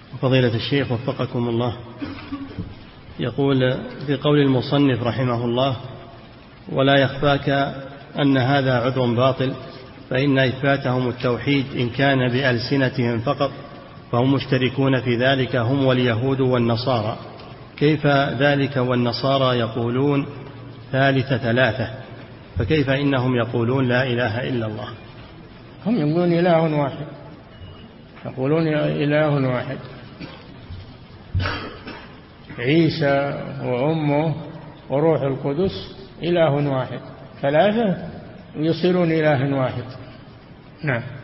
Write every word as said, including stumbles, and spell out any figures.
فضيلة الشيخ وفقكم الله، يقول في قول المصنف رحمه الله: ولا يخفاك أن هذا عذر باطل، فإن إثباتهم التوحيد إن كان بألسنتهم فقط فهم مشتركون في ذلك هم واليهود والنصارى، كيف ذلك والنصارى يقولون ثالث ثلاثة، فكيف إنهم يقولون لا إله إلا الله؟ هم يقولون إله واحد، يقولون إله واحد، عيسى وأمه وروح القدس إله واحد، ثلاثة يصيرون إله واحد. نعم.